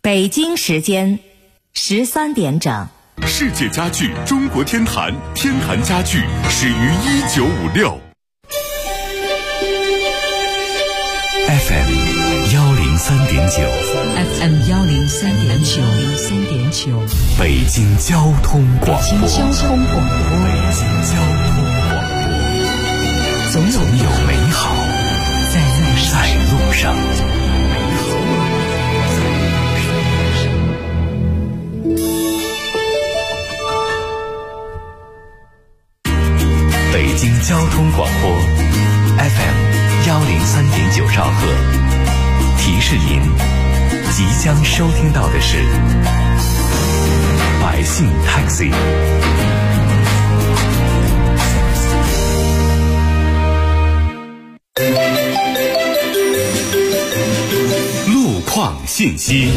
北京时间13点整。 世界家具中国天坛，天坛家具始于1956。 FM 103.9 FM 103.9 北京交通广播。总有美好在路上。北京交通广播 FM 103.9兆赫，提示您即将收听到的是百姓 Taxi。路况信息。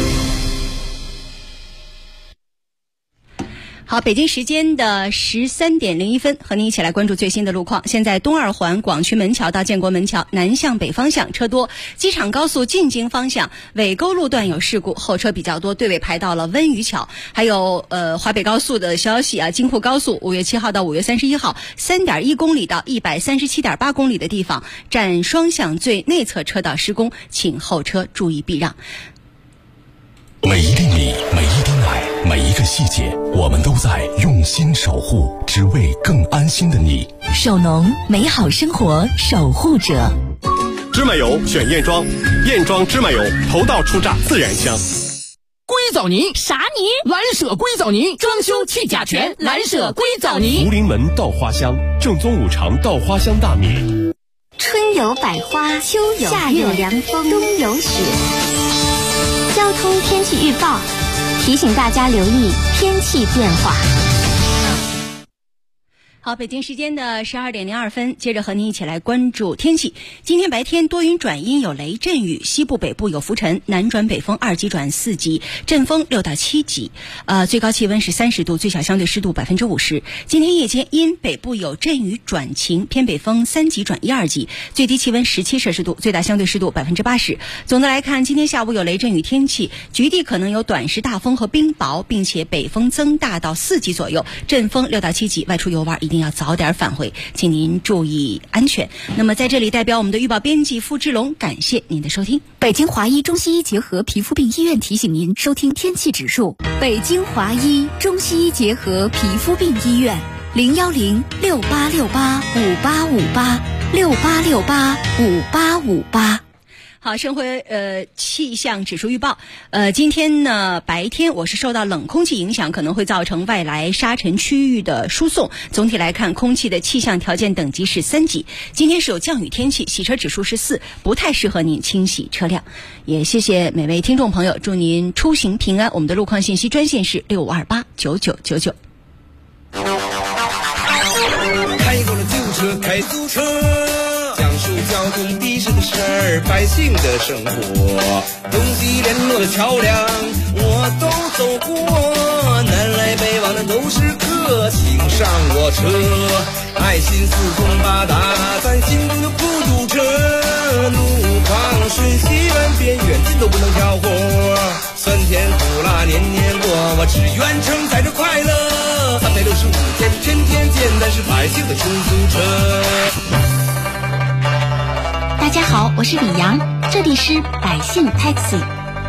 好，北京时间的13点01分，和您一起来关注最新的路况。现在东二环广渠门桥到建国门桥南向北方向车多，机场高速进京方向尾沟路段有事故，后车比较多，队尾排到了温榆桥。还有华北高速的消息啊，京沪高速5月7号到5月31号 3.1 公里到 137.8 公里的地方，占双向最内侧车道施工，请后车注意避让。 每一粒米，每一滴奶，每一个细节，我们都在用心守护，只为更安心的你。 手农，美好生活守护者。 芝麻油选燕庄，燕庄芝麻油头道出榨，自然香。 硅藻泥啥泥？ 蓝舍硅藻泥，装修去甲醛，蓝舍硅藻泥。 福临门稻花香，正宗五常稻花香大米。 春有百花，秋有夏有凉风，冬有雪。交通天气预报提醒大家留意天气变化。 好，北京时间的12点02分，接着和您一起来关注天气。今天白天多云转阴，有雷阵雨，西部北部有浮尘，南转北风2级转4级，阵风6到7级。最高气温是30度，最小相对湿度50%。今天夜间因北部有阵雨转晴，偏北风3级转1、2级，最低气温17摄氏度，最大相对湿度80%。总的来看，今天下午有雷阵雨天气，局地可能有短时大风和冰雹，并且北风增大到4级左右，阵风6到7级，外出游玩一定要早点返回，请您注意安全。那么在这里代表我们的预报编辑付志龙，感谢您的收听。 北京华医中西医结合皮肤病医院提醒您收听天气指数。北京华医中西医结合皮肤病医院01068685858，68685858。 好，生活气象指数预报。今天呢白天我是受到冷空气影响，可能会造成外来沙尘区域的输送。总体来看，空气的气象条件等级是3级。今天是有降雨天气，洗车指数是4，不太适合您清洗车辆。也谢谢每位听众朋友，祝您出行平安。我们的路况信息专线是65289999。 开过了旧车，开租车。讲述交通的士的事儿，百姓的生活，东西联络的桥梁我都走过，南来北往的都是客，请上我车，爱心四通八达，咱心中的孤独者，路况瞬息万变，远近都不能挑活，酸甜苦辣年年过，我只愿承载着快乐，365天天天见，咱是百姓的出租车。 大家好，我是李阳，这里是百姓 Taxi。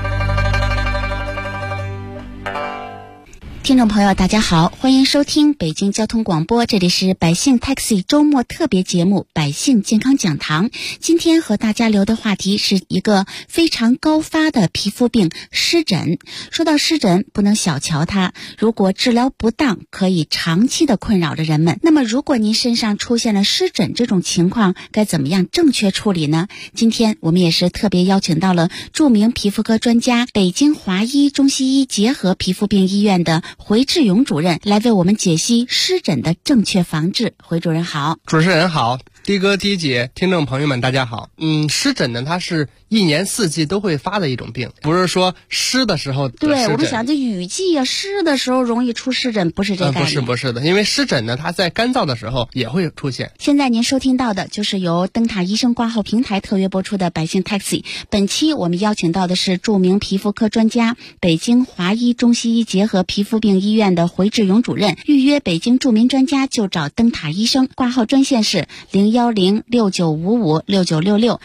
听众朋友大家好，欢迎收听北京交通广播，这里是百姓 Taxi 周末特别节目百姓健康讲堂。今天和大家聊的话题是一个非常高发的皮肤病湿疹。说到湿疹，不能小瞧它，如果治疗不当，可以长期的困扰着人们。那么如果您身上出现了湿疹这种情况，该怎么样正确处理呢？今天我们也是特别邀请到了著名皮肤科专家，北京华医中西医结合皮肤病医院的回志勇主任来为我们解析湿疹的正确防治。回主任好。 主持人好， 的哥、的姐，听众朋友们，大家好。湿疹呢，它是一年四季都会发的一种病，不是说湿的时候得湿疹。 对，我们想这雨季啊，湿的时候容易出湿疹，不是这概念。 不是的，因为湿疹呢，它在干燥的时候也会出现。 现在您收听到的就是由灯塔医生挂号平台特约播出的百姓 Taxi。本期我们邀请到的是著名皮肤科专家、北京华医中西医结合皮肤病医院的回志勇主任。预约北京著名专家就找灯塔医生，挂号专线是01069556966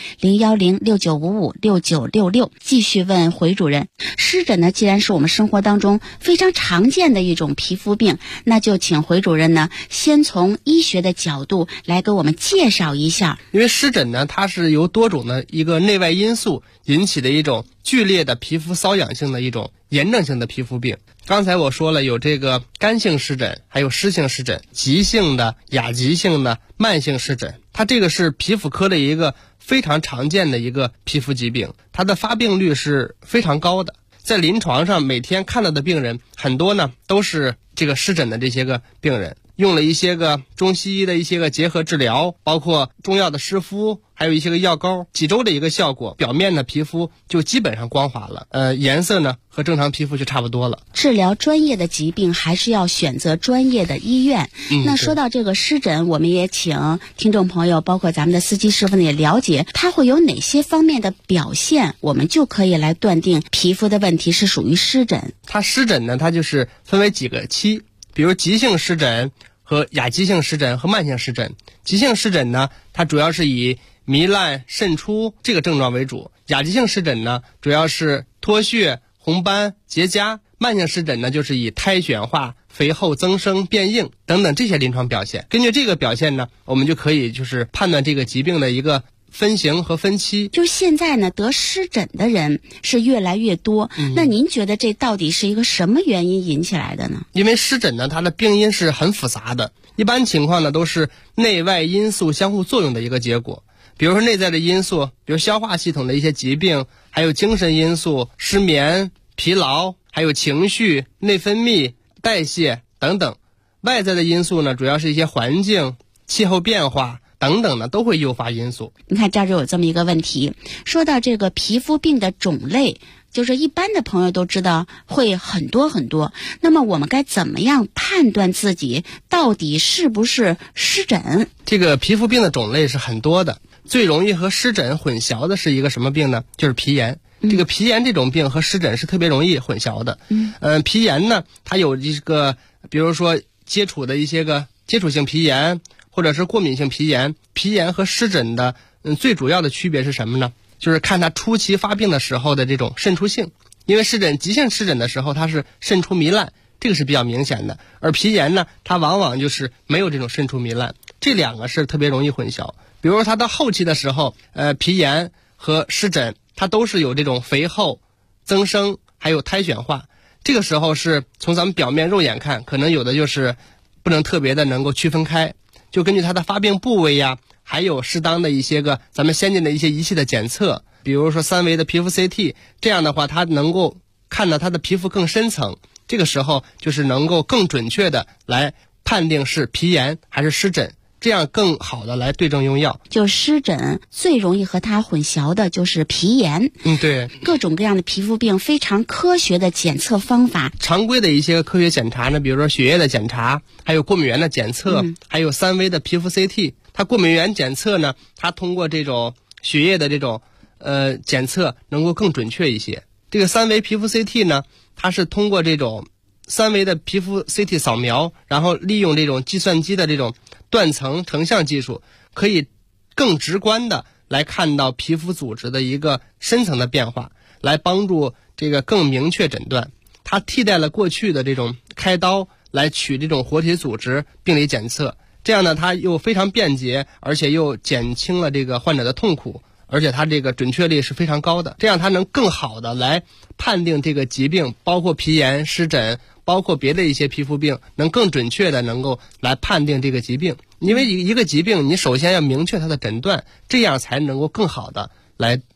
01069556966。继续问回主任，湿疹呢，既然是我们生活当中非常常见的一种皮肤病，那就请回主任呢，先从医学的角度来给我们介绍一下。 因为湿疹呢，它是由多种的一个内外因素引起的一种剧烈的皮肤瘙痒性的一种炎症性的皮肤病。刚才我说了，有这个干性湿疹，还有湿性湿疹，急性的、亚急性的、慢性湿疹。它这个是皮肤科的一个非常常见的一个皮肤疾病，它的发病率是非常高的。在临床上每天看到的病人很多呢，都是这个湿疹的这些个病人，用了一些个中西医的一些个结合治疗，包括中药的湿敷，还有一些个药膏，几周的一个效果，表面的皮肤就基本上光滑了，颜色呢和正常皮肤就差不多了。 治疗专业的疾病还是要选择专业的医院。那说到这个湿疹，我们也请听众朋友，包括咱们的司机师傅呢，也了解它会有哪些方面的表现，我们就可以来断定皮肤的问题是属于湿疹。 它湿疹呢，它就是分为几个期，比如急性湿疹和亚急性湿疹和慢性湿疹。急性湿疹呢，它主要是以糜烂、渗出这个症状为主；亚急性湿疹呢，主要是脱屑、红斑、结痂；慢性湿疹呢，就是以苔藓化、肥厚增生、变硬等等这些临床表现。根据这个表现呢，我们就可以就是判断这个疾病的一个分型和分期。 就现在呢，得湿疹的人是越来越多，那您觉得这到底是一个什么原因引起来的呢？ 因为湿疹呢，它的病因是很复杂的，一般情况呢都是内外因素相互作用的一个结果。比如说内在的因素，比如消化系统的一些疾病，还有精神因素，失眠、疲劳，还有情绪、内分泌、代谢等等。外在的因素呢，主要是一些环境、气候变化等等呢，都会诱发因素。 你看这儿就有这么一个问题，说到这个皮肤病的种类，就是一般的朋友都知道会很多很多，那么我们该怎么样判断自己到底是不是湿疹？ 这个皮肤病的种类是很多的，最容易和湿疹混淆的是一个什么病呢？就是皮炎。这个皮炎这种病和湿疹是特别容易混淆的。皮炎呢，它有一个，比如说接触的一些个接触性皮炎，或者是过敏性皮炎。皮炎和湿疹的最主要的区别是什么呢？就是看它初期发病的时候的这种渗出性。因为急性湿疹的时候它是渗出糜烂，这个是比较明显的，而皮炎呢，它往往就是没有这种渗出糜烂，这两个是特别容易混淆。比如说它到后期的时候，皮炎和湿疹它都是有这种肥厚、增生，还有苔藓化。这个时候是从咱们表面肉眼看，可能有的就是不能特别的能够区分开，就根据它的发病部位呀，还有适当的一些个咱们先进的一些仪器的检测，比如说3维的皮肤 CT， 这样的话它能够看到它的皮肤更深层，这个时候就是能够更准确的来判定是皮炎还是湿疹，这样更好的来对症用药。 就湿疹最容易和它混淆的就是皮炎。 对， 各种各样的皮肤病非常科学的检测方法。 常规的一些科学检查呢，比如说血液的检查，还有过敏原的检测，还有3维的皮肤 CT。它过敏原检测呢，它通过这种血液的这种检测能够更准确一些。这个3维皮肤 CT 呢，它是通过这种3维的皮肤 CT 扫描，然后利用这种计算机的这种断层成像技术，可以更直观的来看到皮肤组织的一个深层的变化，来帮助这个更明确诊断。它替代了过去的这种开刀来取这种活体组织病理检测，这样呢，它又非常便捷，而且又减轻了这个患者的痛苦，而且它这个准确率是非常高的，这样它能更好的来判定这个疾病，包括皮炎、湿疹，包括别的一些皮肤病，能更准确的能够来判定这个疾病。因为一个疾病，你首先要明确它的诊断，这样才能够更好的来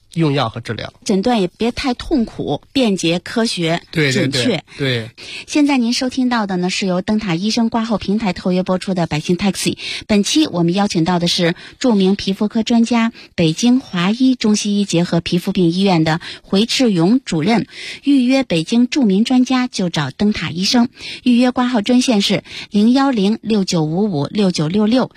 用药和治疗。 诊断也别太痛苦，便捷、科学、准确。 对。 现在您收听到的呢，是由灯塔医生挂号平台特约播出的百姓 Taxi。本期我们邀请到的是著名皮肤科专家、北京华医中西医结合皮肤病医院的回志勇主任。预约北京著名专家就找灯塔医生。预约挂号专线是01069556966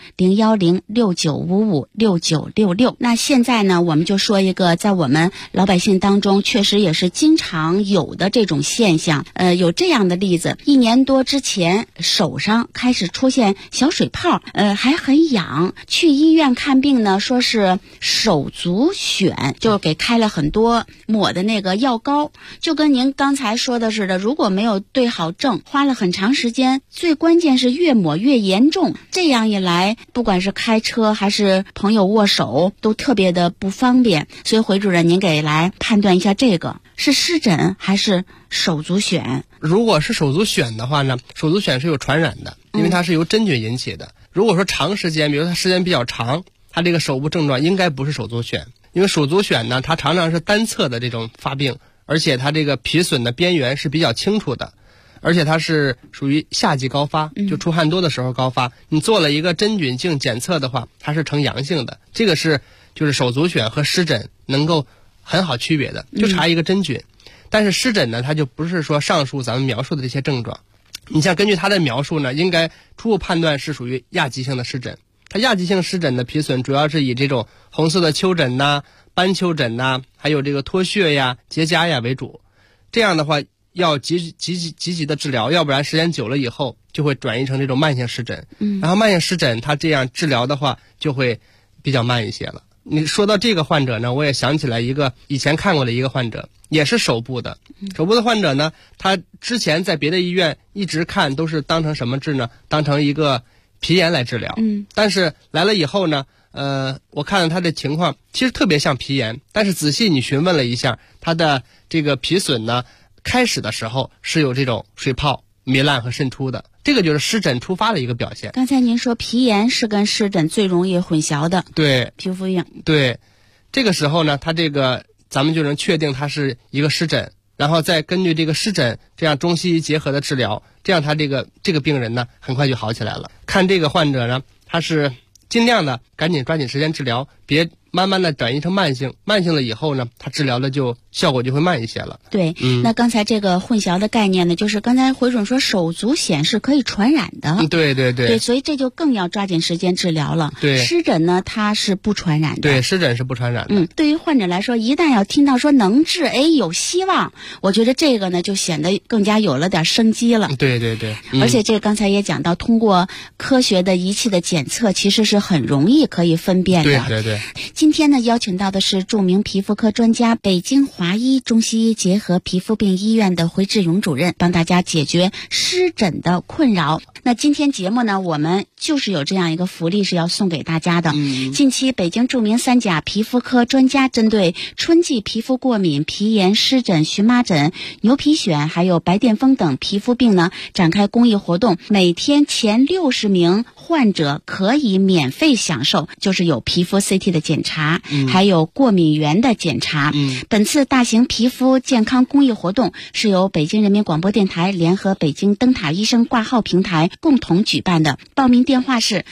01069556966。那现在呢，我们就说一个在我们老百姓当中确实也是经常有的这种现象。有这样的例子，1年多之前手上开始出现小水泡，还很痒，去医院看病呢，说是手足癣，就给开了很多抹的那个药膏，就跟您刚才说的似的，如果没有对好症，花了很长时间，最关键是越抹越严重，这样一来，不管是开车还是朋友握手都特别的不方便。所以回主任您给来判断一下，这个是湿疹还是手足癣？ 如果是手足癣的话呢，手足癣是有传染的，因为它是由真菌引起的。如果说长时间，比如它时间比较长，它这个手部症状应该不是手足癣，因为手足癣呢，它常常是单侧的这种发病，而且它这个皮损的边缘是比较清楚的，而且它是属于夏季高发，就出汗多的时候高发。你做了一个真菌镜检测的话，它是呈阳性的，这个是就是手足癣和湿疹能够很好区别的，就查一个真菌。但是湿疹呢，它就不是说上述咱们描述的这些症状。你像根据他的描述呢，应该初步判断是属于亚急性的湿疹。它亚急性湿疹的皮损主要是以这种红色的丘疹呐、斑丘疹呐，还有这个脱屑呀、结痂呀为主。这样的话要积极的治疗，要不然时间久了以后就会转移成这种慢性湿疹。然后慢性湿疹它这样治疗的话就会比较慢一些了。你说到这个患者呢，我也想起来一个以前看过的一个患者，也是手部的。手部的患者呢，他之前在别的医院一直看都是当成什么治呢？当成一个皮炎来治疗。但是来了以后呢，我看了他的情况，其实特别像皮炎，但是仔细你询问了一下，他的这个皮损呢，开始的时候是有这种水泡、糜烂和渗出的。这个就是湿疹出发的一个表现。 刚才您说皮炎是跟湿疹最容易混淆的， 对， 皮肤病。 对，这个时候呢，它这个咱们就能确定它是一个湿疹，然后再根据这个湿疹这样中西医结合的治疗，这样他这个病人呢很快就好起来了。看这个患者呢，他是尽量的赶紧抓紧时间治疗，别慢慢的转移成慢性了以后呢，它治疗的效果就会慢一些了。 对，那刚才这个混淆的概念呢，就是刚才回准说手足癣是可以传染的。对，所以这就更要抓紧时间治疗了。 对， 湿疹呢它是不传染的。 对，湿疹是不传染的。 对于患者来说，一旦要听到说能治，有希望，我觉得这个呢就显得更加有了点生机了。 对， 而且这刚才也讲到，通过科学的仪器的检测，其实是很容易可以分辨的。 对。 今天呢，邀请到的是著名皮肤科专家、北京华医中西医结合皮肤病医院的回志勇主任，帮大家解决湿疹的困扰。那今天节目呢，我们就是有这样一个福利是要送给大家的。近期北京著名3甲皮肤科专家针对春季皮肤过敏、皮炎、湿疹、荨麻疹、牛皮癣还有白癜风等皮肤病呢，展开公益活动，每天前60名患者可以免费享受，就是有皮肤 CT 的检查，还有过敏原的检查。本次大型皮肤健康公益活动是由北京人民广播电台联合北京灯塔医生挂号平台共同举办的。报名电话是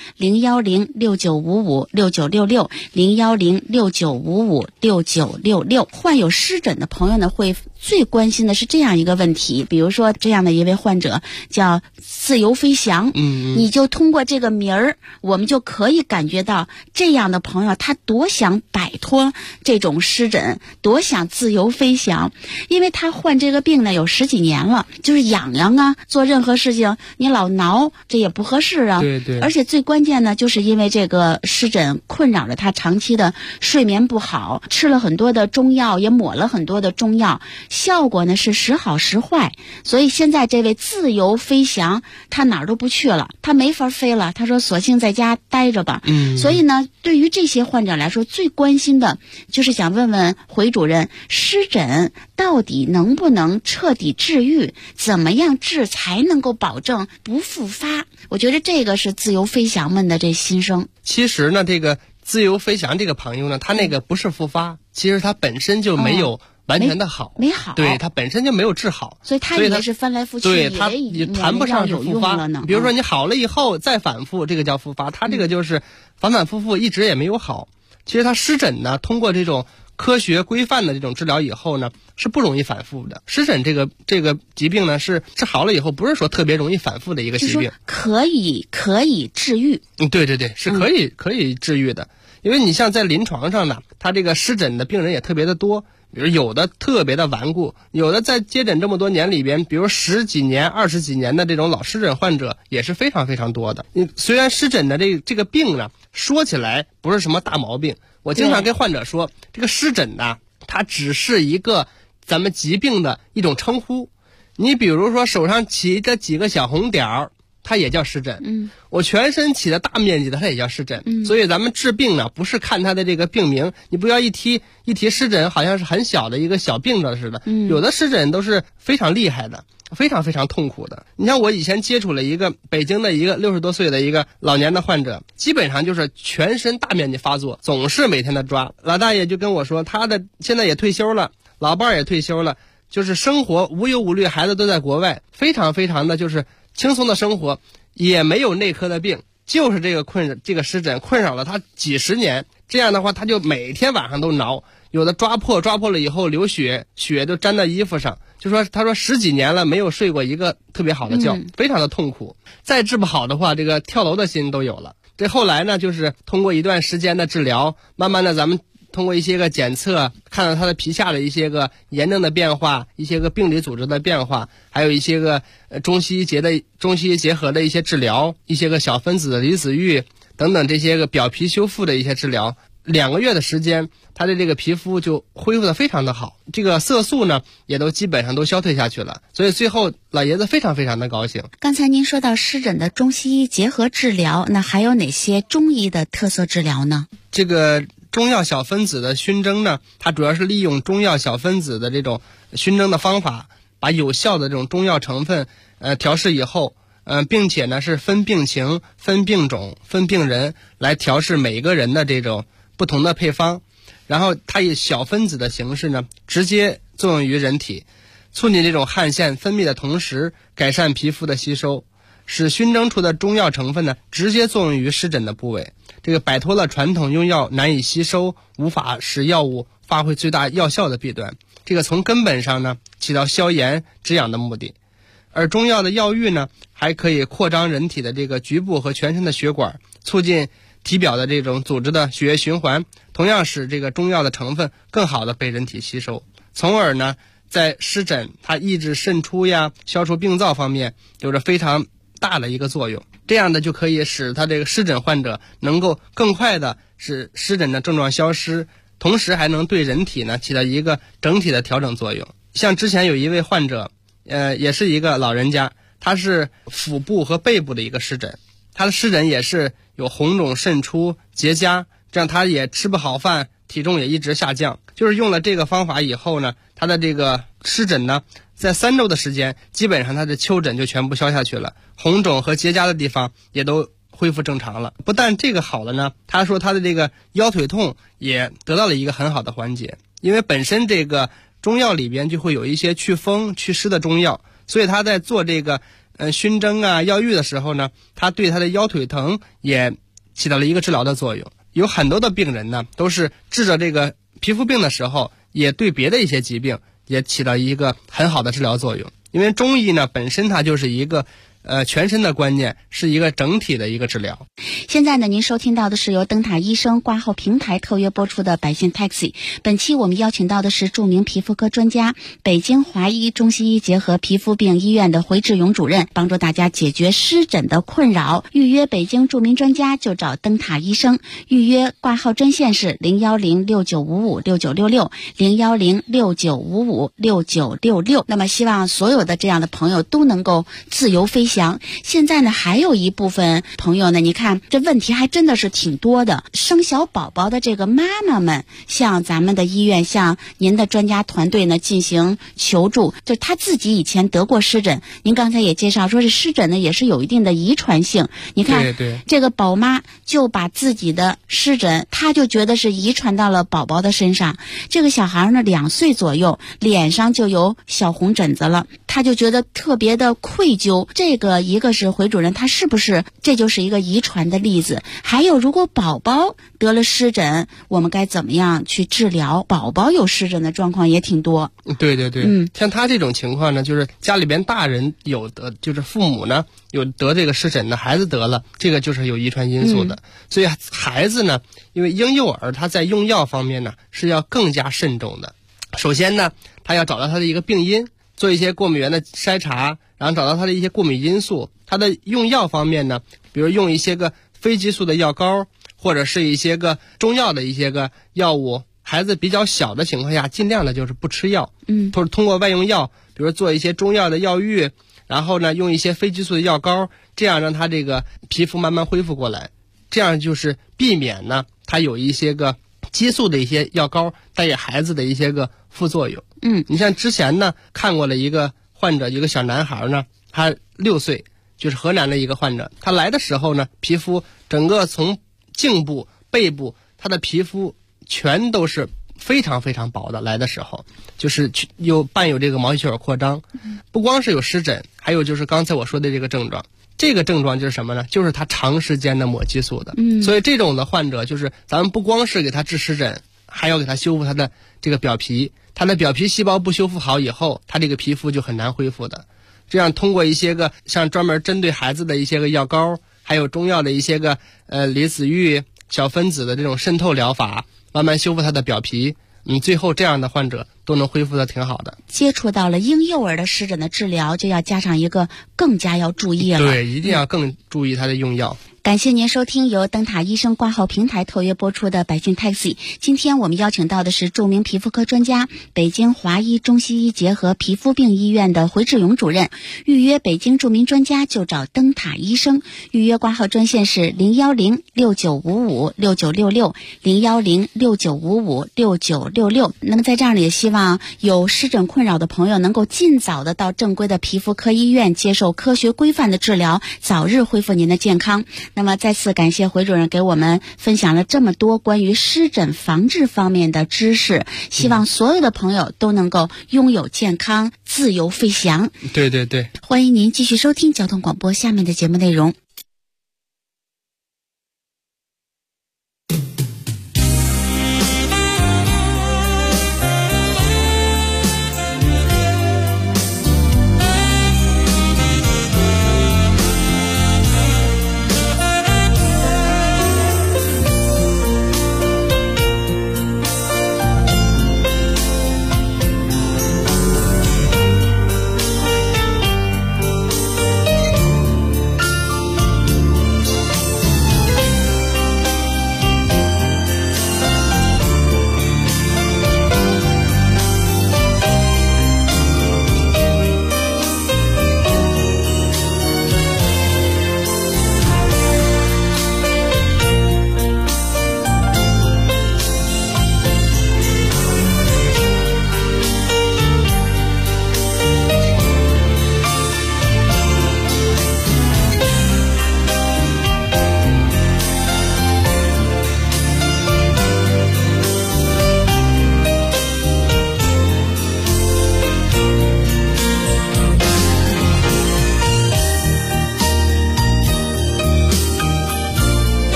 01069556966 01069556966。患有湿疹的朋友呢，会最关心的是这样一个问题，比如说这样的一位患者叫自由飞翔，你就通过这个名儿，我们就可以感觉到这样的朋友他多想摆脱这种湿疹，多想自由飞翔。因为他患这个病呢有10几年了，就是痒痒啊，做任何事情你老挠，这也不合适啊。 对。 而且最关键呢，就是因为这个湿疹困扰着他长期的睡眠不好，吃了很多的中药，也抹了很多的中药，效果呢是时好时坏。所以现在这位自由飞翔他哪儿都不去了，他没法飞了，他说索性在家待着吧。所以呢，对于这些患者来说，最关心的就是想问问回主任，湿疹到底能不能彻底治愈？怎么样治才能够保证不复发？我觉得这个是自由飞翔们的这心声。 其实呢，这个自由飞翔这个朋友呢，他那个不是复发，其实他本身就没有完全的好， 没好， 对，他本身就没有治好， 所以他也是翻来覆去， 对，他也谈不上是复发呢。 比如说你好了以后再反复，这个叫复发，他这个就是反反复复一直也没有好。其实他湿疹呢，通过这种科学规范的这种治疗以后呢，是不容易反复的。湿疹这个疾病呢，是治好了以后，不是说特别容易反复的一个疾病， 可以治愈。 对对对，是可以治愈的。因为你像在临床上呢，他这个湿疹的病人也特别的多，比如有的特别的顽固，有的在接诊这么多年里边，比如10几年、20几年的这种老湿疹患者也是非常非常多的。虽然湿疹的这个病呢，说起来不是什么大毛病，我经常跟患者说，这个湿疹呢，它只是一个咱们疾病的一种称呼。你比如说手上起着几个小红点儿，它也叫湿疹。我全身起的大面积的，它也叫湿疹。所以咱们治病呢，不是看它的这个病名，你不要一提湿疹，好像是很小的一个小病症似的。有的湿疹都是非常厉害的，非常非常痛苦的。你像我以前接触了一个北京的一个60多岁的一个老年的患者，基本上就是全身大面积发作，总是每天的抓。老大爷就跟我说，他的现在也退休了，老伴儿也退休了，就是生活无忧无虑，孩子都在国外，非常非常的就是轻松的生活，也没有内科的病，就是这个湿疹困扰了他几十年。这样的话，他就每天晚上都挠，有的抓破了以后流血，血都沾在衣服上。他说10几年了没有睡过一个特别好的觉，非常的痛苦。再治不好的话，这个跳楼的心都有了。这后来呢，就是通过一段时间的治疗，慢慢的咱们通过一些个检测，看到他的皮下的一些个炎症的变化，一些个病理组织的变化，还有一些个中西医结合的一些治疗，一些个小分子的离子浴等等这些个表皮修复的一些治疗。2个月的时间，他的这个皮肤就恢复得非常的好，这个色素呢也都基本上都消退下去了，所以最后老爷子非常非常的高兴。 刚才您说到湿疹的中西医结合治疗，那还有哪些中医的特色治疗呢？ 这个中药小分子的熏蒸呢，它主要是利用中药小分子的这种熏蒸的方法，把有效的这种中药成分调试以后，并且呢是分病情、分病种、分病人来调试每个人的这种不同的配方，然后它以小分子的形式呢直接作用于人体，促进这种汗腺分泌的同时改善皮肤的吸收，使熏蒸出的中药成分呢直接作用于湿疹的部位，这个摆脱了传统用药难以吸收，无法使药物发挥最大药效的弊端，这个从根本上呢起到消炎止痒的目的。而中药的药浴呢，还可以扩张人体的这个局部和全身的血管，促进体表的这种组织的血液循环，同样使这个中药的成分更好的被人体吸收，从而呢在湿疹它抑制渗出呀、消除病灶方面有着非常大的一个作用。这样的就可以使他这个湿疹患者能够更快的使湿疹的症状消失，同时还能对人体呢起到一个整体的调整作用。像之前有一位患者也是一个老人家，他是腹部和背部的一个湿疹，他的湿疹也是有红肿渗出结痂，这样他也吃不好饭，体重也一直下降。就是用了这个方法以后呢，他的这个湿疹呢在3周的时间，基本上他的丘疹就全部消下去了，红肿和结痂的地方也都恢复正常了。不但这个好了呢，他说他的这个腰腿痛也得到了一个很好的缓解，因为本身这个中药里边就会有一些祛风祛湿的中药，所以他在做这个熏蒸啊药浴的时候呢，他对他的腰腿疼也起到了一个治疗的作用。有很多的病人呢都是治着这个皮肤病的时候，也对别的一些疾病也起到一个很好的治疗作用。因为中医呢本身它就是一个全身的观念，是一个整体的一个治疗。 现在呢，您收听到的是由灯塔医生挂号平台特约播出的百姓 Taxi。本期我们邀请到的是著名皮肤科专家、北京华医中西医结合皮肤病医院的回志勇主任，帮助大家解决湿疹的困扰。预约北京著名专家就找灯塔医生，预约挂号专线是01069556966 01069556966。那么希望所有的这样的朋友都能够自由飞翔。 祥。现在呢，还有一部分朋友呢，你看这问题还真的是挺多的。生小宝宝的这个妈妈们，向咱们的医院，向您的专家团队呢进行求助，就他自己以前得过湿疹，您刚才也介绍说，这湿疹呢也是有一定的遗传性。你看， 对， 这个宝妈就把自己的湿疹，她就觉得是遗传到了宝宝的身上。这个小孩呢2岁左右，脸上就有小红疹子了，她就觉得特别的愧疚。这个一个是回主任，他是不是这就是一个遗传的例子？还有，如果宝宝得了湿疹，我们该怎么样去治疗？宝宝有湿疹的状况也挺多。 对，像他这种情况呢，就是家里边大人有得，就是父母呢有得这个湿疹的，孩子得了，这个就是有遗传因素的。所以孩子呢，因为婴幼儿他在用药方面呢是要更加慎重的。首先呢，他要找到他的一个病因，做一些过敏原的筛查，然后找到他的一些过敏因素。他的用药方面呢，比如用一些个非激素的药膏，或者是一些个中药的一些个药物。孩子比较小的情况下，尽量的就是不吃药，或者通过外用药，比如做一些中药的药浴，然后呢用一些非激素的药膏，这样让他这个皮肤慢慢恢复过来。这样就是避免呢他有一些个激素的一些药膏带给孩子的一些个副作用。你像之前呢看过了一个患者，一个小男孩呢，他6岁，就是河南的一个患者，他来的时候呢，皮肤整个从颈部、背部，他的皮肤全都是非常非常薄的。来的时候就是伴有这个毛细血管扩张，不光是有湿疹，还有就是刚才我说的这个症状。这个症状就是什么呢？就是他长时间的抹激素的。所以这种的患者，就是咱们不光是给他治湿疹，还要给他修复他的这个表皮。他的表皮细胞不修复好以后，他这个皮肤就很难恢复的。这样通过一些个像专门针对孩子的一些个药膏，还有中药的一些个离子浴、小分子的这种渗透疗法，慢慢修复他的表皮。最后这样的患者都能恢复得挺好的。 接触到了婴幼儿的湿疹的治疗，就要加上一个更加要注意了。 对，一定要更注意他的用药。 感谢您收听由灯塔医生挂号平台特约播出的百姓 Taxi。今天我们邀请到的是著名皮肤科专家、北京华医中西医结合皮肤病医院的回志勇主任。预约北京著名专家就找灯塔医生。预约挂号专线是010-6955-6966，010-6955-6966。那么在这儿呢，也希望有湿疹困扰的朋友能够尽早的到正规的皮肤科医院接受科学规范的治疗，早日恢复您的健康。那么再次感谢回主任给我们分享了这么多关于湿疹防治方面的知识，希望所有的朋友都能够拥有健康，自由飞翔。 对， 欢迎您继续收听交通广播下面的节目内容。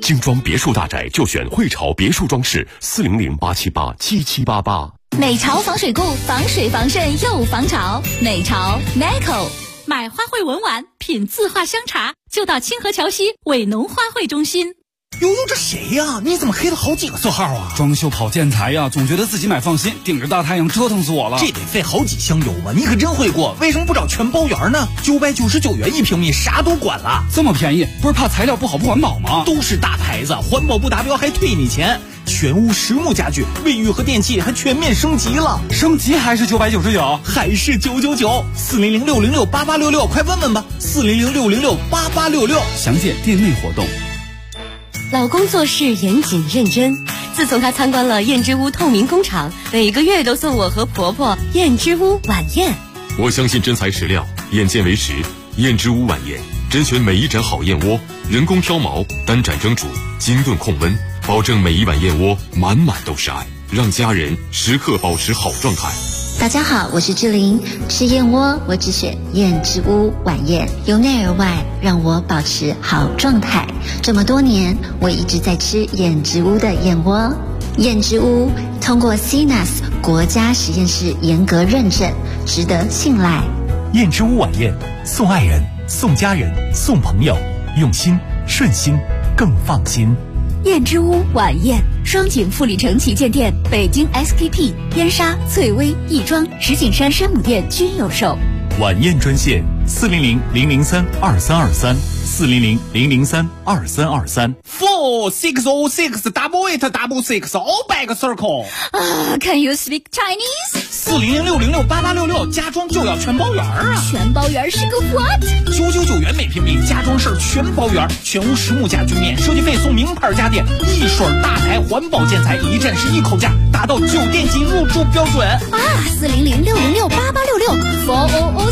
精装别墅大宅就选汇潮别墅装饰，400-878-7788。 美潮防水固，防水防渗又防潮。美潮 Neco。 买花卉文玩，品字画香茶，就到清河桥西伟农花卉中心。 悠悠，这谁呀？你怎么黑了好几个色号啊？ 装修跑建材呀，总觉得自己买放心，顶着大太阳折腾死我了。 这得费好几箱油啊！你可真会过，为什么不找全包圆呢？999元1平米，啥都管了。 这么便宜，不是怕材料不好不环保吗？ 都是大牌子，环保不达标还退你钱。全屋实木家具，卫浴和电器还全面升级了。 升级还是999， 还是999？400-606-8866，快问问吧。400-606-8866， 详见店内活动。 老公做事严谨认真，自从他参观了燕之屋透明工厂，每个月都送我和婆婆燕之屋晚宴。 我相信真材实料，眼见为实。燕之屋晚宴，甄选每一盏好燕窝，人工挑毛，单盏蒸煮，精炖控温，保证每一碗燕窝满满都是爱，让家人时刻保持好状态。 大家好，我是志玲，吃燕窝我只选燕之屋晚宴，由内而外让我保持好状态。这么多年，我一直在吃燕之屋的燕窝。燕之屋通过 CNAS 国家实验室严格认证，值得信赖。 燕之屋晚宴，送爱人，送家人，送朋友，用心顺心更放心。 燕之屋晚宴，双井富力城旗舰店、北京 SKP、燕莎、翠微、亦庄、石景山山姆店均有售。 晚宴专线400-003-2323，400-003-2323。 4606 double 8 double 6 all back circle。 Can you speak Chinese？ 400-606-8866，家装就要全包圆啊！ 全包圆是个 what？ 999元每平米，家装是全包圆，全屋实木家具免设计费，送名牌家电，一水大牌环保建材，一站式一口价，达到酒店级入住标准啊！400-606-8866 400